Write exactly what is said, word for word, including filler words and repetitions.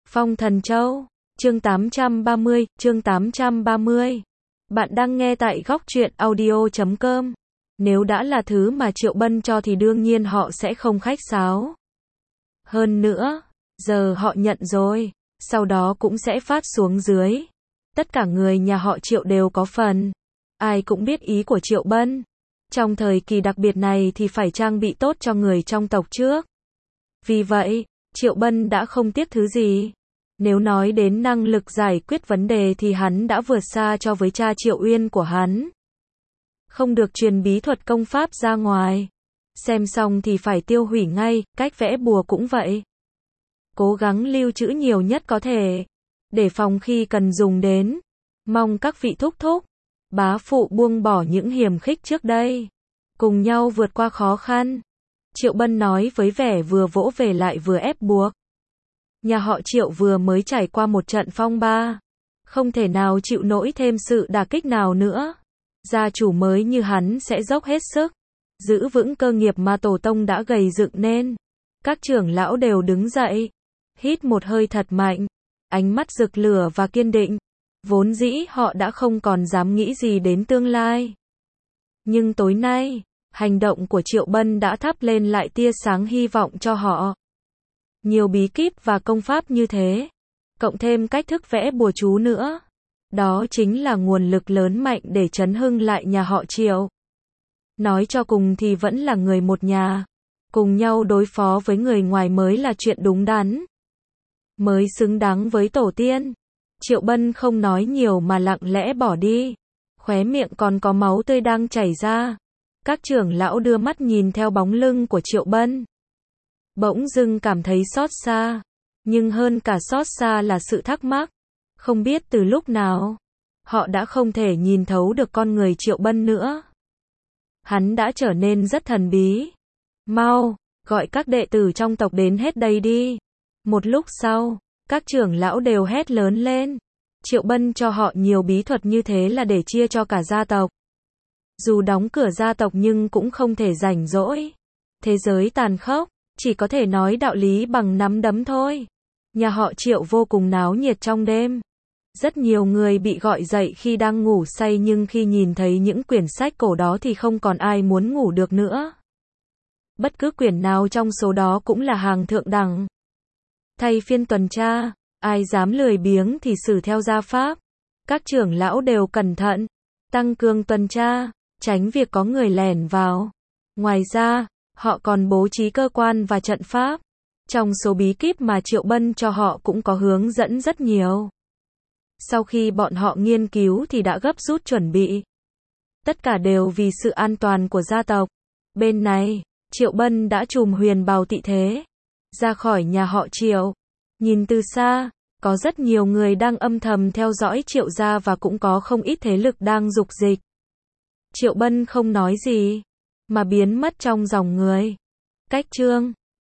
Phong Thần Châu, chương tám trăm ba mươi, chương tám trăm ba mươi. Bạn đang nghe tại góc truyện audio chấm com. Nếu đã là thứ mà Triệu Bân cho thì đương nhiên họ sẽ không khách sáo. Hơn nữa, giờ họ nhận rồi, sau đó cũng sẽ phát xuống dưới. Tất cả người nhà họ Triệu đều có phần. Ai cũng biết ý của Triệu Bân. Trong thời kỳ đặc biệt này thì phải trang bị tốt cho người trong tộc trước. Vì vậy, Triệu Bân đã không tiếc thứ gì. Nếu nói đến năng lực giải quyết vấn đề thì hắn đã vượt xa cho với cha Triệu Uyên của hắn. Không được truyền bí thuật công pháp ra ngoài. Xem xong thì phải tiêu hủy ngay, cách vẽ bùa cũng vậy. Cố gắng lưu trữ nhiều nhất có thể, để phòng khi cần dùng đến. Mong các vị thúc thúc, bá phụ buông bỏ những hiềm khích trước đây. Cùng nhau vượt qua khó khăn. Triệu Bân nói với vẻ vừa vỗ về lại vừa ép buộc. Nhà họ Triệu vừa mới trải qua một trận phong ba. Không thể nào chịu nổi thêm sự đả kích nào nữa. Gia chủ mới như hắn sẽ dốc hết sức. Giữ vững cơ nghiệp mà tổ tông đã gầy dựng nên. Các trưởng lão đều đứng dậy. Hít một hơi thật mạnh. Ánh mắt rực lửa và kiên định. Vốn dĩ họ đã không còn dám nghĩ gì đến tương lai. Nhưng tối nay, hành động của Triệu Bân đã thắp lên lại tia sáng hy vọng cho họ. Nhiều bí kíp và công pháp như thế, cộng thêm cách thức vẽ bùa chú nữa. Đó chính là nguồn lực lớn mạnh để chấn hưng lại nhà họ Triệu. Nói cho cùng thì vẫn là người một nhà. Cùng nhau đối phó với người ngoài mới là chuyện đúng đắn. Mới xứng đáng với tổ tiên. Triệu Bân không nói nhiều mà lặng lẽ bỏ đi. Khóe miệng còn có máu tươi đang chảy ra. Các trưởng lão đưa mắt nhìn theo bóng lưng của Triệu Bân. Bỗng dưng cảm thấy xót xa. Nhưng hơn cả xót xa là sự thắc mắc. Không biết từ lúc nào, họ đã không thể nhìn thấu được con người Triệu Bân nữa. Hắn đã trở nên rất thần bí. Mau, gọi các đệ tử trong tộc đến hết đây đi. Một lúc sau, các trưởng lão đều hét lớn lên. Triệu Bân cho họ nhiều bí thuật như thế là để chia cho cả gia tộc. Dù đóng cửa gia tộc nhưng cũng không thể rảnh rỗi. Thế giới tàn khốc, chỉ có thể nói đạo lý bằng nắm đấm thôi. Nhà họ Triệu vô cùng náo nhiệt trong đêm. Rất nhiều người bị gọi dậy khi đang ngủ say nhưng khi nhìn thấy những quyển sách cổ đó thì không còn ai muốn ngủ được nữa. Bất cứ quyển nào trong số đó cũng là hàng thượng đẳng. Thay phiên tuần tra, ai dám lười biếng thì xử theo gia pháp. Các trưởng lão đều cẩn thận, tăng cường tuần tra, tránh việc có người lẻn vào. Ngoài ra, họ còn bố trí cơ quan và trận pháp. Trong số bí kíp mà Triệu Bân cho họ cũng có hướng dẫn rất nhiều. Sau khi bọn họ nghiên cứu thì đã gấp rút chuẩn bị. Tất cả đều vì sự an toàn của gia tộc. Bên này, Triệu Bân đã trùm huyền bào tị thế. Ra khỏi nhà họ Triệu. Nhìn từ xa, có rất nhiều người đang âm thầm theo dõi Triệu gia và cũng có không ít thế lực đang dục dịch. Triệu Bân không nói gì, mà biến mất trong dòng người. Cách chương